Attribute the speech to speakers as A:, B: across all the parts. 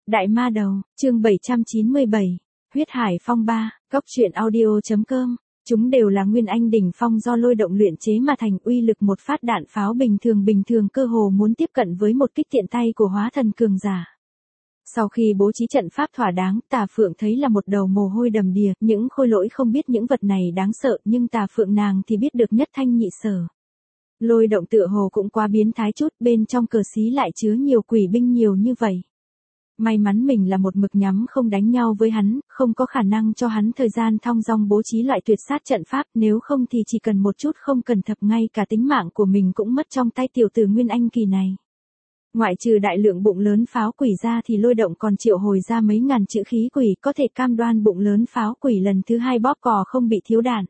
A: Đại ma đầu, chương 797, huyết hải phong ba, góc truyện audio.com. Chúng đều là nguyên anh đỉnh phong do lôi động luyện chế mà thành, uy lực một phát đạn pháo bình thường cơ hồ muốn tiếp cận với một kích tiện tay của hóa thần cường giả. Sau khi bố trí trận pháp thỏa đáng, Tà Phượng thấy là một đầu mồ hôi đầm đìa, những khôi lỗi không biết những vật này đáng sợ, nhưng Tà Phượng nàng thì biết được nhất thanh nhị sở. Lôi động tựa hồ cũng quá biến thái chút, bên trong cờ xí lại chứa nhiều quỷ binh nhiều như vậy. May mắn mình là một mực nhắm không đánh nhau với hắn, không có khả năng cho hắn thời gian thong dong bố trí loại tuyệt sát trận pháp, nếu không thì chỉ cần một chút không cần thập ngay cả tính mạng của mình cũng mất trong tay tiểu tử Nguyên Anh kỳ này. Ngoại trừ đại lượng bụng lớn pháo quỷ ra thì lôi động còn triệu hồi ra mấy ngàn chữ khí quỷ, có thể cam đoan bụng lớn pháo quỷ lần thứ hai bóp cò không bị thiếu đạn.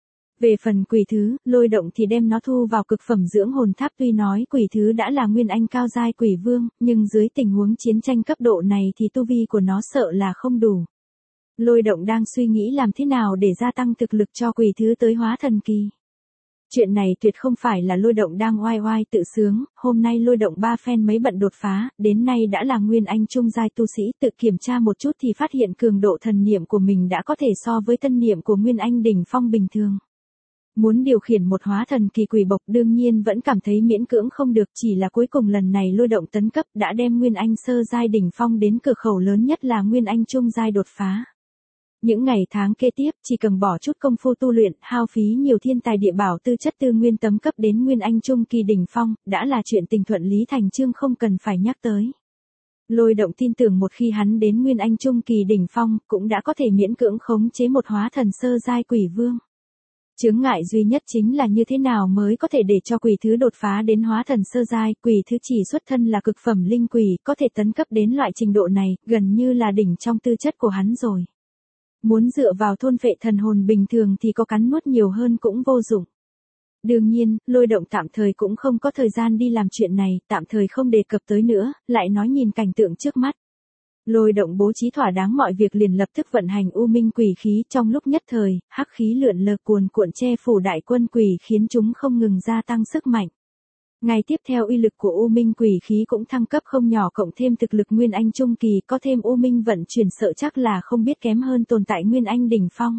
A: Về phần quỷ thứ, lôi động thì đem nó thu vào cực phẩm dưỡng hồn tháp, tuy nói quỷ thứ đã là nguyên anh cao giai quỷ vương, nhưng dưới tình huống chiến tranh cấp độ này thì tu vi của nó sợ là không đủ. Lôi động đang suy nghĩ làm thế nào để gia tăng thực lực cho quỷ thứ tới hóa thần kỳ. Chuyện này tuyệt không phải là lôi động đang oai oai tự sướng, hôm nay lôi động ba phen mấy bận đột phá, đến nay đã là nguyên anh trung giai tu sĩ, tự kiểm tra một chút thì phát hiện cường độ thần niệm của mình đã có thể so với tân niệm của nguyên anh đỉnh phong bình thường. Muốn điều khiển một hóa thần kỳ quỷ bộc đương nhiên vẫn cảm thấy miễn cưỡng không được, chỉ là cuối cùng lần này lôi động tấn cấp đã đem nguyên anh sơ giai đỉnh phong đến cửa khẩu lớn nhất là nguyên anh trung giai đột phá. Những ngày tháng kế tiếp chỉ cần bỏ chút công phu tu luyện, hao phí nhiều thiên tài địa bảo tư chất tư nguyên tấm cấp đến nguyên anh trung kỳ đỉnh phong, đã là chuyện tình thuận lý thành chương không cần phải nhắc tới. Lôi động tin tưởng một khi hắn đến nguyên anh trung kỳ đỉnh phong, cũng đã có thể miễn cưỡng khống chế một hóa thần sơ giai quỷ vương. Chướng ngại duy nhất chính là như thế nào mới có thể để cho quỷ thứ đột phá đến hóa thần sơ giai, quỷ thứ chỉ xuất thân là cực phẩm linh quỷ, có thể tấn cấp đến loại trình độ này, gần như là đỉnh trong tư chất của hắn rồi. Muốn dựa vào thôn vệ thần hồn bình thường thì có cắn nuốt nhiều hơn cũng vô dụng. Đương nhiên, lôi động tạm thời cũng không có thời gian đi làm chuyện này, tạm thời không đề cập tới nữa, lại nói nhìn cảnh tượng trước mắt. Lôi động bố trí thỏa đáng mọi việc liền lập tức vận hành u minh quỷ khí, trong lúc nhất thời, hắc khí lượn lờ cuồn cuộn che phủ đại quân quỷ khiến chúng không ngừng gia tăng sức mạnh. Ngày tiếp theo uy lực của u minh quỷ khí cũng thăng cấp không nhỏ, cộng thêm thực lực nguyên anh trung kỳ, có thêm u minh vận chuyển sợ chắc là không biết kém hơn tồn tại nguyên anh đỉnh phong.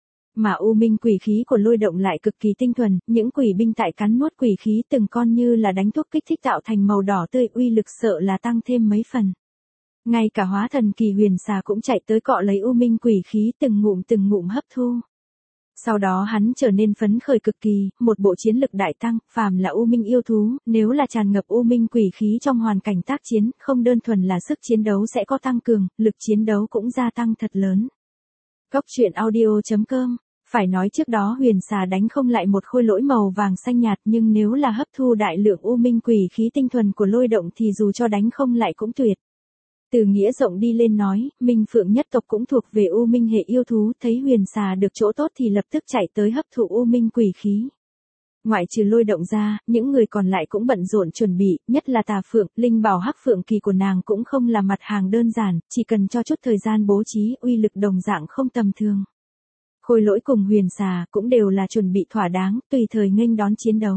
A: Mà u minh quỷ khí của lôi động lại cực kỳ tinh thuần, những quỷ binh tại cắn nuốt quỷ khí từng con như là đánh thuốc kích thích tạo thành màu đỏ tươi, uy lực sợ là tăng thêm mấy phần. Ngay cả hóa thần kỳ huyền xà cũng chạy tới cọ lấy u minh quỷ khí từng ngụm hấp thu. Sau đó hắn trở nên phấn khởi cực kỳ, một bộ chiến lực đại tăng, phàm là u minh yêu thú, nếu là tràn ngập u minh quỷ khí trong hoàn cảnh tác chiến, không đơn thuần là sức chiến đấu sẽ có tăng cường, lực chiến đấu cũng gia tăng thật lớn. Góc truyện audio.com. Phải nói trước đó huyền xà đánh không lại một khôi lỗi màu vàng xanh nhạt, nhưng nếu là hấp thu đại lượng u minh quỷ khí tinh thuần của lôi động thì dù cho đánh không lại cũng tuyệt. Từ nghĩa rộng đi lên nói, Minh Phượng nhất tộc cũng thuộc về u minh hệ yêu thú, thấy huyền xà được chỗ tốt thì lập tức chạy tới hấp thụ u minh quỷ khí. Ngoại trừ lôi động ra, những người còn lại cũng bận rộn chuẩn bị, nhất là Tà Phượng, linh bảo hắc phượng kỳ của nàng cũng không là mặt hàng đơn giản, chỉ cần cho chút thời gian bố trí, uy lực đồng dạng không tầm thường. Khôi lỗi cùng huyền xà cũng đều là chuẩn bị thỏa đáng, tùy thời nghênh đón chiến đấu.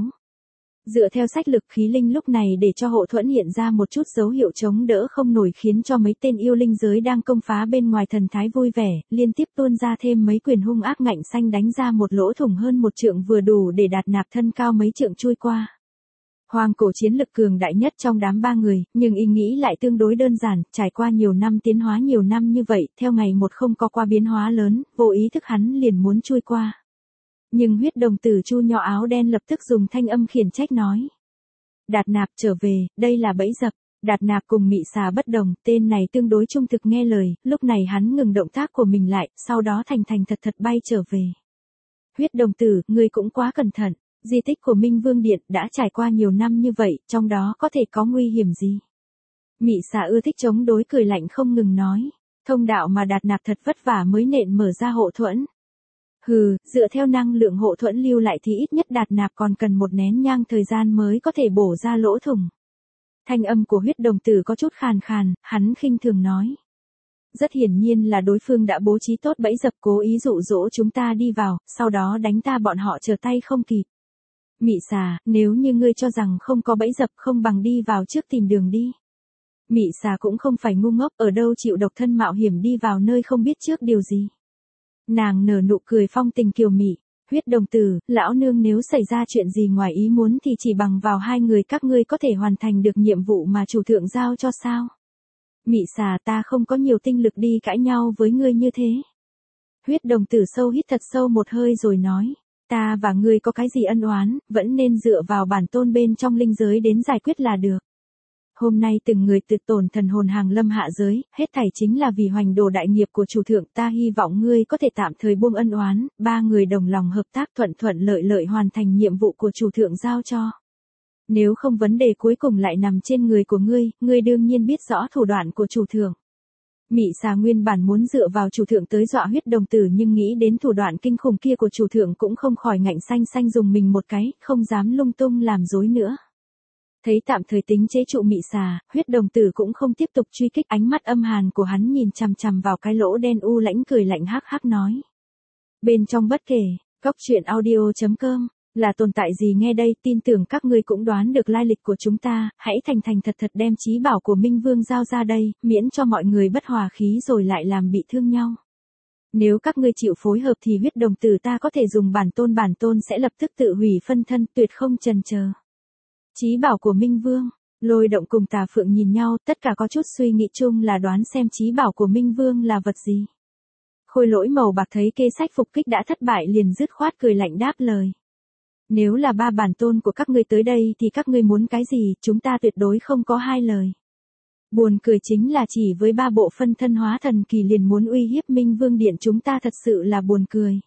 A: Dựa theo sách lực khí linh lúc này để cho hộ thuẫn hiện ra một chút dấu hiệu chống đỡ không nổi, khiến cho mấy tên yêu linh giới đang công phá bên ngoài thần thái vui vẻ, liên tiếp tuôn ra thêm mấy quyền hung ác ngạnh xanh đánh ra một lỗ thủng hơn một trượng vừa đủ để Đạt Nạp thân cao mấy trượng chui qua. Hoàng cổ chiến lực cường đại nhất trong đám ba người, nhưng ý nghĩ lại tương đối đơn giản, trải qua nhiều năm tiến hóa nhiều năm như vậy, theo ngày một không có qua biến hóa lớn, vô ý thức hắn liền muốn chui qua. Nhưng huyết đồng tử Chu Nho áo đen lập tức dùng thanh âm khiển trách nói. Đạt Nạp trở về, đây là bẫy dập. Đạt Nạp cùng mị xà bất đồng, tên này tương đối trung thực nghe lời, lúc này hắn ngừng động tác của mình lại, sau đó thành thật bay trở về. Huyết đồng tử, ngươi cũng quá cẩn thận, di tích của Minh Vương Điện đã trải qua nhiều năm như vậy, trong đó có thể có nguy hiểm gì? Mị xà ưa thích chống đối cười lạnh không ngừng nói, thông đạo mà Đạt Nạp thật vất vả mới nện mở ra hộ thuẫn. Hừ, dựa theo năng lượng hộ thuẫn lưu lại thì ít nhất Đạt Nạp còn cần một nén nhang thời gian mới có thể bổ ra lỗ thủng. Thanh âm của huyết đồng tử có chút khàn khàn, hắn khinh thường nói. Rất hiển nhiên là đối phương đã bố trí tốt bẫy dập, cố ý dụ dỗ chúng ta đi vào, sau đó đánh ta bọn họ trở tay không kịp. Mị xà, nếu như ngươi cho rằng không có bẫy dập không bằng đi vào trước tìm đường đi. Mị xà cũng không phải ngu ngốc, ở đâu chịu độc thân mạo hiểm đi vào nơi không biết trước điều gì. Nàng nở nụ cười phong tình kiều mị. Huyết đồng tử, lão nương nếu xảy ra chuyện gì ngoài ý muốn thì chỉ bằng vào hai người các ngươi có thể hoàn thành được nhiệm vụ mà chủ thượng giao cho sao? Mị xà, ta không có nhiều tinh lực đi cãi nhau với ngươi như thế. Huyết đồng tử sâu hít thật sâu một hơi rồi nói, ta và ngươi có cái gì ân oán, vẫn nên dựa vào bản tôn bên trong linh giới đến giải quyết là được. Hôm nay từng người tự tổn thần hồn hàng lâm hạ giới, hết thảy chính là vì hoành đồ đại nghiệp của chủ thượng, ta hy vọng ngươi có thể tạm thời buông ân oán, ba người đồng lòng hợp tác thuận thuận lợi lợi hoàn thành nhiệm vụ của chủ thượng giao cho. Nếu không vấn đề cuối cùng lại nằm trên người của ngươi đương nhiên biết rõ thủ đoạn của chủ thượng. Mị xà nguyên bản muốn dựa vào chủ thượng tới dọa huyết đồng tử nhưng nghĩ đến thủ đoạn kinh khủng kia của chủ thượng cũng không khỏi ngạnh xanh dùng mình một cái, không dám lung tung làm dối nữa. Thấy tạm thời tính chế trụ mị xà, huyết đồng tử cũng không tiếp tục truy kích, ánh mắt âm hàn của hắn nhìn chằm chằm vào cái lỗ đen u lãnh cười lạnh hắc hắc nói. Bên trong bất kể, cóc truyện audio.com, là tồn tại gì nghe đây, tin tưởng các ngươi cũng đoán được lai lịch của chúng ta, hãy thành thật đem chí bảo của Minh Vương giao ra đây, miễn cho mọi người bất hòa khí rồi lại làm bị thương nhau. Nếu các ngươi chịu phối hợp thì huyết đồng tử ta có thể dùng bản tôn sẽ lập tức tự hủy phân thân, tuyệt không chần chờ. Chí bảo của Minh Vương, Lôi Động cùng Tà Phượng nhìn nhau, tất cả có chút suy nghĩ chung là đoán xem chí bảo của Minh Vương là vật gì. Khôi Lỗi màu bạc thấy kê sách phục kích đã thất bại liền dứt khoát cười lạnh đáp lời. Nếu là ba bản tôn của các ngươi tới đây thì các ngươi muốn cái gì, chúng ta tuyệt đối không có hai lời. Buồn cười chính là chỉ với ba bộ phân thân hóa thần kỳ liền muốn uy hiếp Minh Vương Điện, chúng ta thật sự là buồn cười.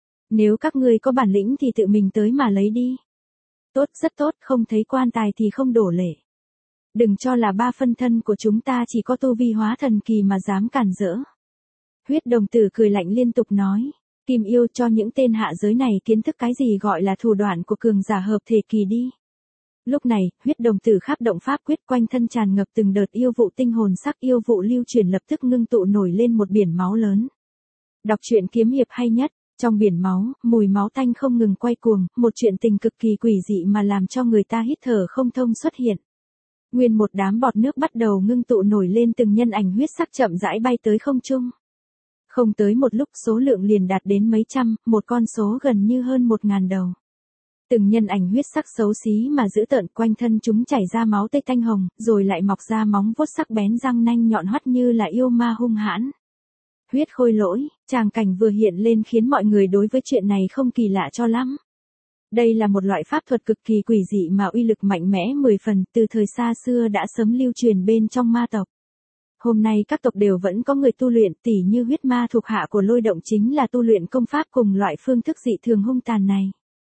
A: Nếu các ngươi có bản lĩnh thì tự mình tới mà lấy đi. Tốt, rất tốt, không thấy quan tài thì không đổ lệ. Đừng cho là ba phân thân của chúng ta chỉ có tu vi hóa thần kỳ mà dám cản rỡ. Huyết đồng tử cười lạnh liên tục nói, Kim yêu cho những tên hạ giới này kiến thức cái gì gọi là thủ đoạn của cường giả hợp thể kỳ đi. Lúc này, huyết đồng tử khắp động pháp quyết, quanh thân tràn ngập từng đợt yêu vụ tinh hồn sắc, yêu vụ lưu chuyển lập tức ngưng tụ nổi lên một biển máu lớn. Đọc truyện kiếm hiệp hay nhất. Trong biển máu, mùi máu tanh không ngừng quay cuồng, một chuyện tình cực kỳ quỷ dị mà làm cho người ta hít thở không thông xuất hiện. Nguyên một đám bọt nước bắt đầu ngưng tụ nổi lên, từng nhân ảnh huyết sắc chậm rãi bay tới không trung. Không tới một lúc số lượng liền đạt đến mấy trăm, một con số gần như hơn 1000 đầu. Từng nhân ảnh huyết sắc xấu xí mà dữ tợn, quanh thân chúng chảy ra máu tươi thanh hồng, rồi lại mọc ra móng vuốt sắc bén, răng nanh nhọn hoắt như là yêu ma hung hãn. Huyết khôi lỗi, tràng cảnh vừa hiện lên khiến mọi người đối với chuyện này không kỳ lạ cho lắm. Đây là một loại pháp thuật cực kỳ quỷ dị mà uy lực mạnh mẽ 10 phần, từ thời xa xưa đã sớm lưu truyền bên trong ma tộc. Hôm nay các tộc đều vẫn có người tu luyện, tỉ như huyết ma thuộc hạ của Lôi Động chính là tu luyện công pháp cùng loại phương thức dị thường hung tàn này.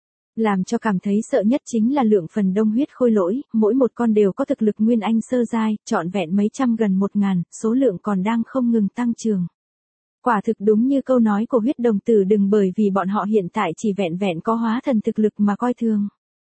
A: Làm cho cảm thấy sợ nhất chính là lượng phần đông huyết khôi lỗi, mỗi một con đều có thực lực nguyên anh sơ giai, trọn vẹn mấy trăm gần 1000, số lượng còn đang không ngừng tăng trưởng. Quả thực đúng như câu nói của huyết đồng tử, đừng bởi vì bọn họ hiện tại chỉ vẹn vẹn có hóa thần thực lực mà coi thường.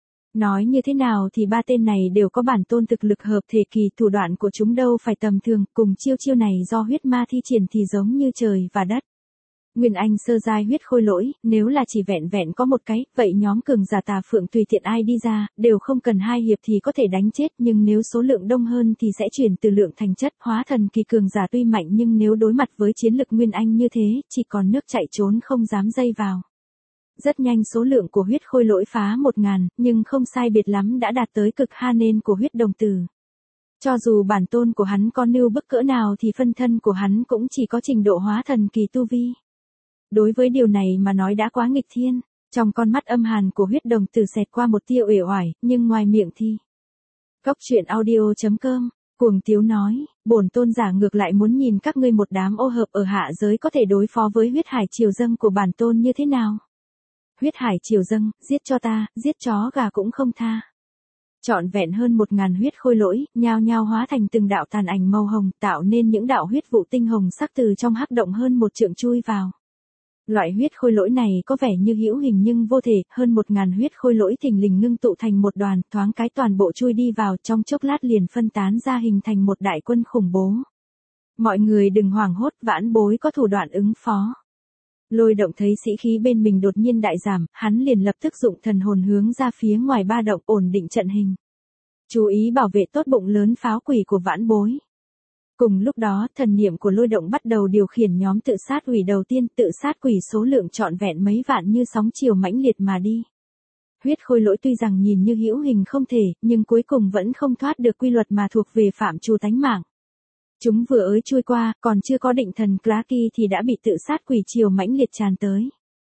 A: Nói như thế nào thì ba tên này đều có bản tôn thực lực hợp thể kỳ, thủ đoạn của chúng đâu phải tầm thường, cùng chiêu này do huyết ma thi triển thì giống như trời và đất. Nguyên anh sơ giai huyết khôi lỗi, nếu là chỉ vẹn vẹn có một cái, vậy nhóm cường giả Tà Phượng tùy tiện ai đi ra, đều không cần 2 hiệp thì có thể đánh chết, nhưng nếu số lượng đông hơn thì sẽ chuyển từ lượng thành chất. Hóa thần kỳ cường giả tuy mạnh nhưng nếu đối mặt với chiến lực nguyên anh như thế, chỉ còn nước chạy trốn không dám dây vào. Rất nhanh số lượng của huyết khôi lỗi phá 1000, nhưng không sai biệt lắm đã đạt tới cực hanen của huyết đồng tử. Cho dù bản tôn của hắn có nưu bức cỡ nào thì phân thân của hắn cũng chỉ có trình độ hóa thần kỳ tu vi. Đối với điều này mà nói đã quá nghịch thiên, trong con mắt âm hàn của huyết đồng tử xẹt qua một tia uể oải, nhưng ngoài miệng thì. Cóc truyện audio.com, cuồng tiếu nói, bổn tôn giả ngược lại muốn nhìn các ngươi một đám ô hợp ở hạ giới có thể đối phó với huyết hải triều dâng của bản tôn như thế nào. Huyết hải triều dâng, giết cho ta, giết chó gà cũng không tha. Trọn vẹn hơn 1000 huyết khôi lỗi, nhao nhao hóa thành từng đạo tàn ảnh màu hồng, tạo nên những đạo huyết vụ tinh hồng sắc từ trong hắc động hơn 1 trượng chui vào. Loại huyết khôi lỗi này có vẻ như hữu hình nhưng vô thể, hơn 1000 huyết khôi lỗi thình lình ngưng tụ thành một đoàn, thoáng cái toàn bộ chui đi vào, trong chốc lát liền phân tán ra hình thành một đại quân khủng bố. Mọi người đừng hoảng hốt, vãn bối có thủ đoạn ứng phó. Lôi Động thấy sĩ khí bên mình đột nhiên đại giảm, hắn liền lập tức dụng thần hồn hướng ra phía ngoài ba động ổn định trận hình. chú ý bảo vệ tốt bụng lớn pháo quỷ của vãn bối. Cùng lúc đó, thần niệm của Lôi Động bắt đầu điều khiển nhóm tự sát quỷ đầu tiên, tự sát quỷ số lượng trọn vẹn mấy vạn như sóng chiều mãnh liệt mà đi. Huyết khôi lỗi tuy rằng nhìn như hữu hình không thể, nhưng cuối cùng vẫn không thoát được quy luật mà thuộc về phạm trù tánh mạng. Chúng vừa ới chui qua, còn chưa có định thần Clarky thì đã bị tự sát quỷ chiều mãnh liệt tràn tới.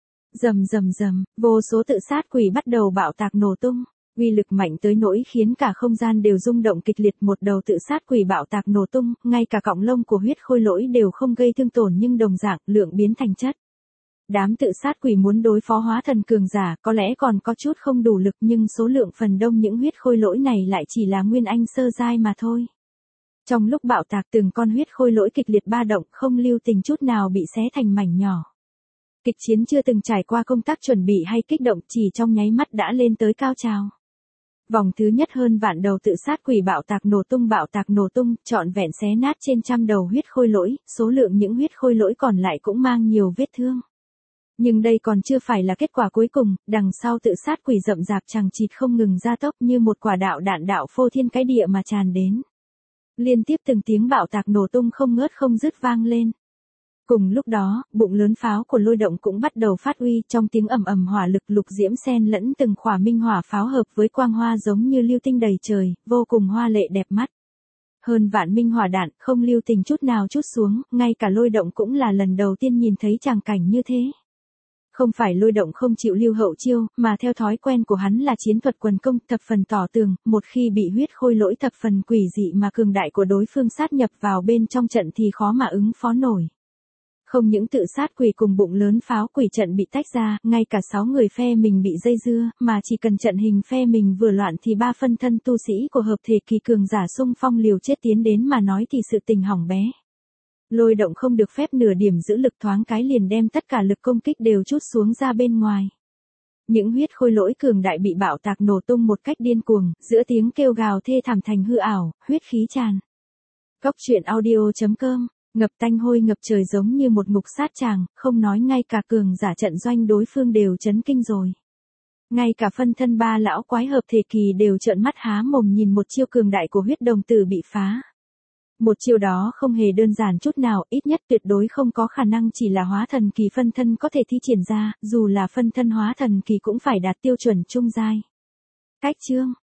A: Rầm rầm rầm, vô số tự sát quỷ bắt đầu bạo tạc nổ tung. Uy lực mạnh tới nỗi khiến cả không gian đều rung động kịch liệt, một đầu tự sát quỷ bạo tạc nổ tung, ngay cả cọng lông của huyết khôi lỗi đều không gây thương tổn nhưng đồng dạng lượng biến thành chất. Đám tự sát quỷ muốn đối phó hóa thần cường giả có lẽ còn có chút không đủ lực nhưng số lượng phần đông những huyết khôi lỗi này lại chỉ là nguyên anh sơ giai mà thôi. Trong lúc bạo tạc từng con huyết khôi lỗi kịch liệt ba động không lưu tình chút nào bị xé thành mảnh nhỏ. Kịch chiến chưa từng trải qua công tác chuẩn bị hay kích động chỉ trong nháy mắt đã lên tới cao trào. Vòng thứ nhất hơn vạn đầu tự sát quỷ bạo tạc nổ tung, trọn vẹn xé nát trên trăm đầu huyết khôi lỗi, số lượng những huyết khôi lỗi còn lại cũng mang nhiều vết thương. Nhưng đây còn chưa phải là kết quả cuối cùng, đằng sau tự sát quỷ rậm rạp chằng chịt không ngừng gia tốc như một quả đạn đạo phô thiên cái địa mà tràn đến. Liên tiếp từng tiếng bạo tạc nổ tung không ngớt không dứt vang lên. Cùng lúc đó, bụng lớn pháo của Lôi Động cũng bắt đầu phát uy, trong tiếng ầm ầm hỏa lực lục diễm xen lẫn từng khỏa minh hỏa pháo hợp với quang hoa giống như lưu tinh đầy trời, vô cùng hoa lệ đẹp mắt. Hơn vạn minh hỏa đạn không lưu tình chút nào trút xuống, ngay cả Lôi Động cũng là lần đầu tiên nhìn thấy tràng cảnh như thế. Không phải Lôi Động không chịu lưu hậu chiêu, mà theo thói quen của hắn là chiến thuật quần công thập phần tỏ tường, một khi bị huyết khôi lỗi thập phần quỷ dị mà cường đại của đối phương sát nhập vào bên trong trận thì khó mà ứng phó nổi. Không những tự sát quỷ cùng bụng lớn pháo quỷ trận bị tách ra, ngay cả 6 người phe mình bị dây dưa, mà chỉ cần trận hình phe mình vừa loạn thì 3 phân thân tu sĩ của hợp thể kỳ cường giả xung phong liều chết tiến đến mà nói thì sự tình hỏng bé. Lôi Động không được phép nửa điểm giữ lực, thoáng cái liền đem tất cả lực công kích đều trút xuống ra bên ngoài. Những huyết khôi lỗi cường đại bị bạo tạc nổ tung một cách điên cuồng, giữa tiếng kêu gào thê thảm thành hư ảo, huyết khí tràn. Cóc truyện audio.com, ngập tanh hôi ngập trời giống như một ngục sát tràng, không nói ngay cả cường giả trận doanh đối phương đều chấn kinh rồi. Ngay cả phân thân 3 lão quái hợp thể kỳ đều trợn mắt há mồm nhìn một chiêu cường đại của huyết đồng tử bị phá. Một chiêu đó không hề đơn giản chút nào, ít nhất tuyệt đối không có khả năng chỉ là hóa thần kỳ phân thân có thể thi triển ra, dù là phân thân hóa thần kỳ cũng phải đạt tiêu chuẩn trung giai. Cách chương